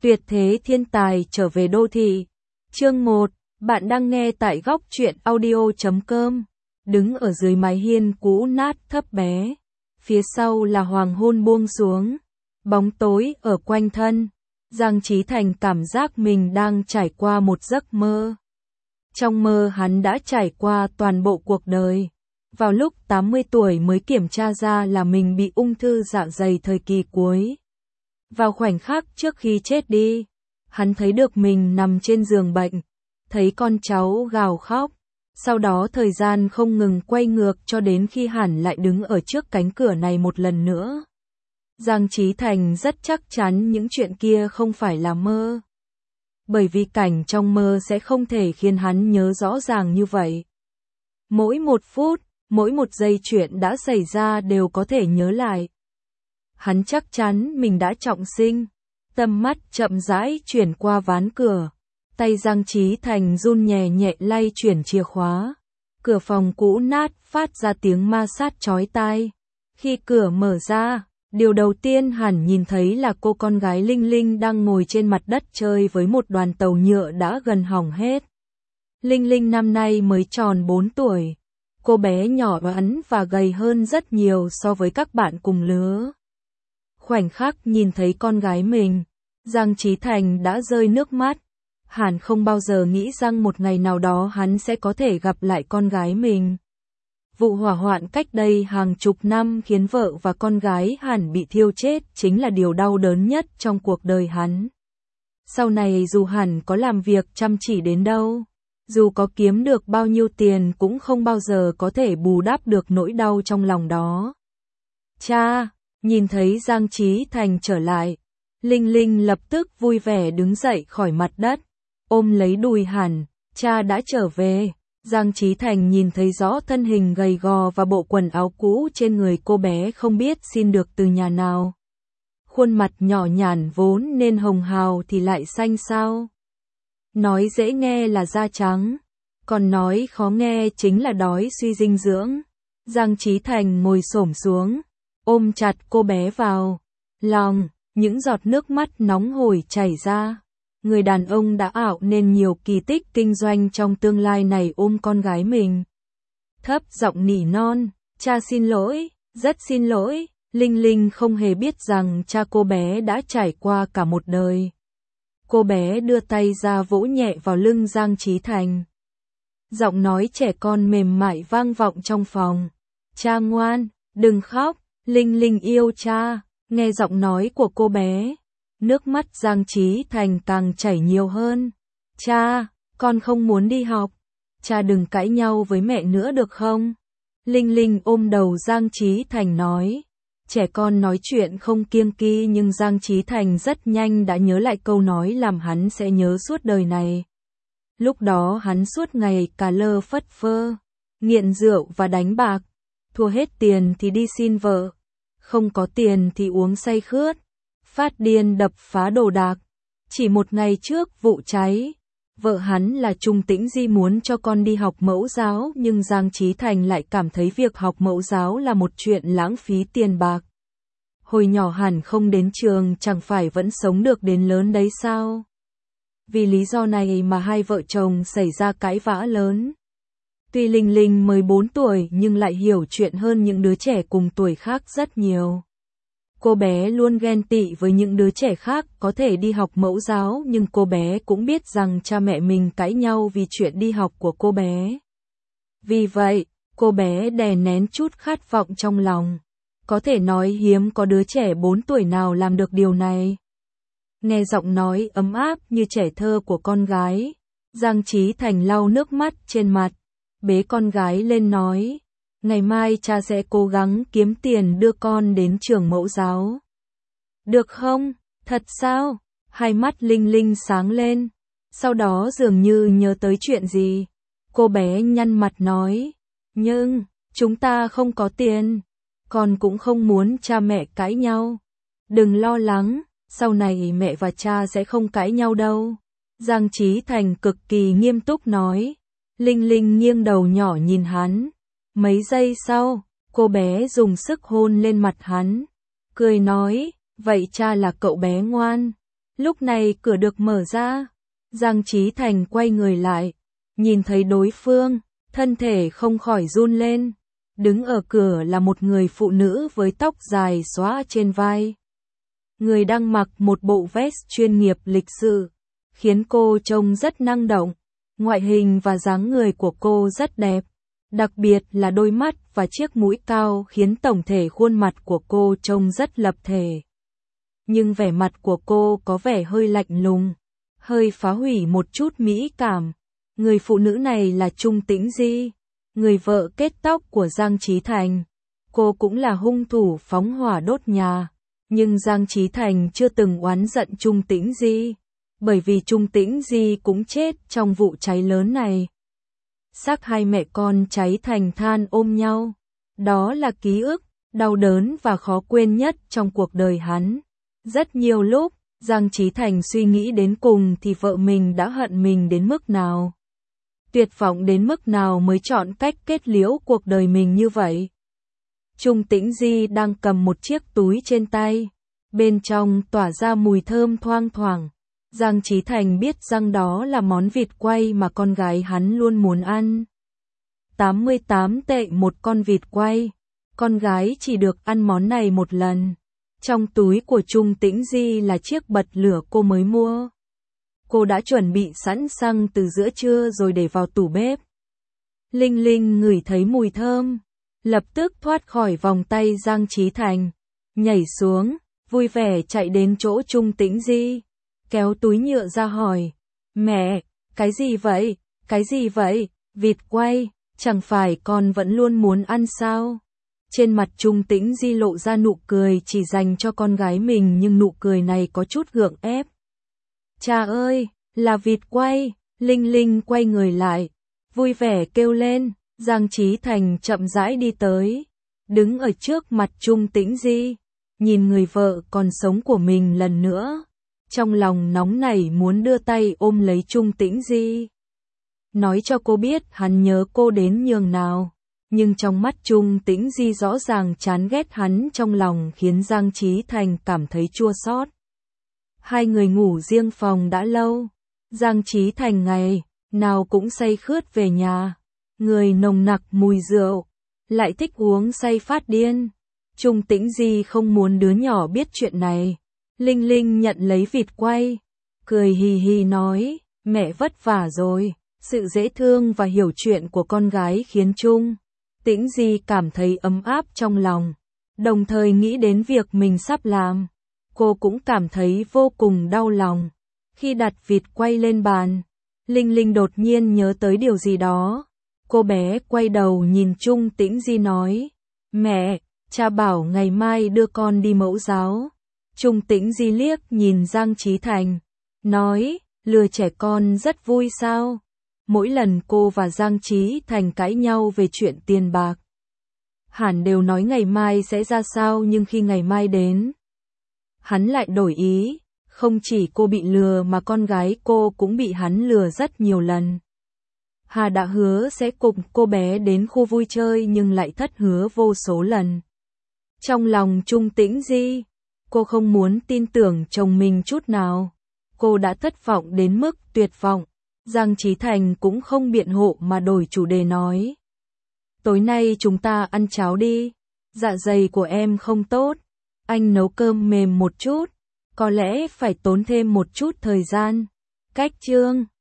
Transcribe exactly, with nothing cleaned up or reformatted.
Tuyệt thế thiên tài trở về đô thị. Chương một, bạn đang nghe tại góc truyện audio chấm com. Đứng ở dưới mái hiên cũ nát thấp bé, phía sau là hoàng hôn buông xuống, bóng tối ở quanh thân. Giang Chí Thành cảm giác mình đang trải qua một giấc mơ. Trong mơ hắn đã trải qua toàn bộ cuộc đời. Vào lúc tám mươi tuổi mới kiểm tra ra là mình bị ung thư dạ dày thời kỳ cuối. Vào khoảnh khắc trước khi chết đi, hắn thấy được mình nằm trên giường bệnh, thấy con cháu gào khóc. Sau đó thời gian không ngừng quay ngược cho đến khi hắn lại đứng ở trước cánh cửa này một lần nữa. Giang Chí Thành rất chắc chắn những chuyện kia không phải là mơ. Bởi vì cảnh trong mơ sẽ không thể khiến hắn nhớ rõ ràng như vậy. Mỗi một phút, mỗi một giây chuyện đã xảy ra đều có thể nhớ lại. Hắn chắc chắn mình đã trọng sinh. Tầm mắt chậm rãi chuyển qua ván cửa. Tay Giang Chí Thành run nhẹ nhẹ lay chuyển chìa khóa. Cửa phòng cũ nát phát ra tiếng ma sát chói tai. Khi cửa mở ra, điều đầu tiên hẳn nhìn thấy là cô con gái Linh Linh đang ngồi trên mặt đất chơi với một đoàn tàu nhựa đã gần hỏng hết. Linh Linh năm nay mới tròn bốn tuổi. Cô bé nhỏ ẵn và gầy hơn rất nhiều so với các bạn cùng lứa. Khoảnh khắc nhìn thấy con gái mình, Giang Chí Thành đã rơi nước mắt. Hắn không bao giờ nghĩ rằng một ngày nào đó hắn sẽ có thể gặp lại con gái mình. Vụ hỏa hoạn cách đây hàng chục năm khiến vợ và con gái hắn bị thiêu chết chính là điều đau đớn nhất trong cuộc đời hắn. Sau này dù hắn có làm việc chăm chỉ đến đâu, dù có kiếm được bao nhiêu tiền cũng không bao giờ có thể bù đắp được nỗi đau trong lòng đó. Cha, nhìn thấy Giang Chí Thành trở lại, Linh Linh lập tức vui vẻ đứng dậy khỏi mặt đất, ôm lấy đùi hắn. Cha đã trở về. Giang Chí Thành nhìn thấy rõ thân hình gầy gò và bộ quần áo cũ trên người cô bé không biết xin được từ nhà nào. Khuôn mặt nhỏ nhàn vốn nên hồng hào thì lại xanh xao. Nói dễ nghe là da trắng, còn nói khó nghe chính là đói suy dinh dưỡng. Giang Chí Thành ngồi xổm xuống, ôm chặt cô bé vào lòng, những giọt nước mắt nóng hổi chảy ra. Người đàn ông đã ảo nên nhiều kỳ tích kinh doanh trong tương lai này ôm con gái mình. Thấp giọng nỉ non, cha xin lỗi, rất xin lỗi. Linh Linh không hề biết rằng cha cô bé đã trải qua cả một đời. Cô bé đưa tay ra vỗ nhẹ vào lưng Giang Chí Thành. Giọng nói trẻ con mềm mại vang vọng trong phòng. Cha ngoan, đừng khóc, Linh Linh yêu cha. Nghe giọng nói của cô bé, nước mắt Giang Chí Thành càng chảy nhiều hơn. Cha, con không muốn đi học. Cha đừng cãi nhau với mẹ nữa được không? Linh Linh ôm đầu Giang Chí Thành nói. Trẻ con nói chuyện không kiêng kỵ nhưng Giang Chí Thành rất nhanh đã nhớ lại câu nói làm hắn sẽ nhớ suốt đời này. Lúc đó hắn suốt ngày cà lơ phất phơ, nghiện rượu và đánh bạc. Thua hết tiền thì đi xin vợ, không có tiền thì uống say khướt, phát điên đập phá đồ đạc. Chỉ một ngày trước vụ cháy, vợ hắn là Trung Tĩnh Di muốn cho con đi học mẫu giáo nhưng Giang Chí Thành lại cảm thấy việc học mẫu giáo là một chuyện lãng phí tiền bạc. Hồi nhỏ hẳn không đến trường chẳng phải vẫn sống được đến lớn đấy sao? Vì lý do này mà hai vợ chồng xảy ra cãi vã lớn. Tuy Linh Linh mới bốn tuổi nhưng lại hiểu chuyện hơn những đứa trẻ cùng tuổi khác rất nhiều. Cô bé luôn ghen tị với những đứa trẻ khác có thể đi học mẫu giáo nhưng cô bé cũng biết rằng cha mẹ mình cãi nhau vì chuyện đi học của cô bé. Vì vậy, cô bé đè nén chút khát vọng trong lòng. Có thể nói hiếm có đứa trẻ bốn tuổi nào làm được điều này. Nghe giọng nói ấm áp như trẻ thơ của con gái, Giang Chí Thành lau nước mắt trên mặt, bế con gái lên nói. Ngày mai cha sẽ cố gắng kiếm tiền đưa con đến trường mẫu giáo. Được không? Thật sao? Hai mắt Linh Linh sáng lên. Sau đó dường như nhớ tới chuyện gì. Cô bé nhăn mặt nói. Nhưng, chúng ta không có tiền. Con cũng không muốn cha mẹ cãi nhau. Đừng lo lắng, sau này mẹ và cha sẽ không cãi nhau đâu. Giang Chí Thành cực kỳ nghiêm túc nói. Linh Linh nghiêng đầu nhỏ nhìn hắn. Mấy giây sau, cô bé dùng sức hôn lên mặt hắn, cười nói, vậy cha là cậu bé ngoan. Lúc này cửa được mở ra, Giang Chí Thành quay người lại, nhìn thấy đối phương, thân thể không khỏi run lên. Đứng ở cửa là một người phụ nữ với tóc dài xõa trên vai. Người đang mặc một bộ vest chuyên nghiệp lịch sự, khiến cô trông rất năng động. Ngoại hình và dáng người của cô rất đẹp, đặc biệt là đôi mắt và chiếc mũi cao khiến tổng thể khuôn mặt của cô trông rất lập thể. Nhưng vẻ mặt của cô có vẻ hơi lạnh lùng, hơi phá hủy một chút mỹ cảm. Người phụ nữ này là Trung Tĩnh Di, người vợ kết tóc của Giang Chí Thành. Cô cũng là hung thủ phóng hỏa đốt nhà, nhưng Giang Chí Thành chưa từng oán giận Trung Tĩnh Di, bởi vì Trung Tĩnh Di cũng chết trong vụ cháy lớn này. Xác hai mẹ con cháy thành than ôm nhau, đó là ký ức đau đớn và khó quên nhất trong cuộc đời hắn. Rất nhiều lúc, Giang Chí Thành suy nghĩ đến cùng thì vợ mình đã hận mình đến mức nào, tuyệt vọng đến mức nào mới chọn cách kết liễu cuộc đời mình như vậy. Trung Tĩnh Di đang cầm một chiếc túi trên tay, bên trong tỏa ra mùi thơm thoang thoảng. Giang Chí Thành biết rằng đó là món vịt quay mà con gái hắn luôn muốn ăn. tám mươi tám tệ một con vịt quay, con gái chỉ được ăn món này một lần. Trong túi của Trung Tĩnh Di là chiếc bật lửa cô mới mua. Cô đã chuẩn bị sẵn xăng từ giữa trưa rồi để vào tủ bếp. Linh Linh ngửi thấy mùi thơm, lập tức thoát khỏi vòng tay Giang Chí Thành, nhảy xuống, vui vẻ chạy đến chỗ Trung Tĩnh Di, kéo túi nhựa ra hỏi, mẹ, cái gì vậy, cái gì vậy, vịt quay, chẳng phải con vẫn luôn muốn ăn sao? Trên mặt Trung Tĩnh Di lộ ra nụ cười chỉ dành cho con gái mình, nhưng nụ cười này có chút gượng ép. Cha ơi, là vịt quay. Linh Linh quay người lại, vui vẻ kêu lên. Giang Chí Thành chậm rãi đi tới, đứng ở trước mặt Trung Tĩnh Di, nhìn người vợ còn sống của mình lần nữa. Trong lòng nóng nảy muốn đưa tay ôm lấy Trung Tĩnh Di, nói cho cô biết hắn nhớ cô đến nhường nào. Nhưng trong mắt Trung Tĩnh Di rõ ràng chán ghét hắn trong lòng khiến Giang Chí Thành cảm thấy chua xót. Hai người ngủ riêng phòng đã lâu. Giang Chí Thành ngày nào cũng say khướt về nhà, người nồng nặc mùi rượu, lại thích uống say phát điên. Trung Tĩnh Di không muốn đứa nhỏ biết chuyện này. Linh Linh nhận lấy vịt quay, cười hì hì nói, mẹ vất vả rồi. Sự dễ thương và hiểu chuyện của con gái khiến Trung Tĩnh Di cảm thấy ấm áp trong lòng, đồng thời nghĩ đến việc mình sắp làm. Cô cũng cảm thấy vô cùng đau lòng. Khi đặt vịt quay lên bàn, Linh Linh đột nhiên nhớ tới điều gì đó. Cô bé quay đầu nhìn Trung Tĩnh Di nói, mẹ, cha bảo ngày mai đưa con đi mẫu giáo. Trung Tĩnh Di liếc nhìn Giang Chí Thành, nói, lừa trẻ con rất vui sao? Mỗi lần cô và Giang Chí Thành cãi nhau về chuyện tiền bạc, hẳn đều nói ngày mai sẽ ra sao, nhưng khi ngày mai đến, hắn lại đổi ý. Không chỉ cô bị lừa mà con gái cô cũng bị hắn lừa rất nhiều lần. Hà đã hứa sẽ cùng cô bé đến khu vui chơi nhưng lại thất hứa vô số lần. Trong lòng Trung Tĩnh Di, cô không muốn tin tưởng chồng mình chút nào. Cô đã thất vọng đến mức tuyệt vọng. Giang Chí Thành cũng không biện hộ mà đổi chủ đề nói, tối nay chúng ta ăn cháo đi, dạ dày của em không tốt, anh nấu cơm mềm một chút, có lẽ phải tốn thêm một chút thời gian. Cách chương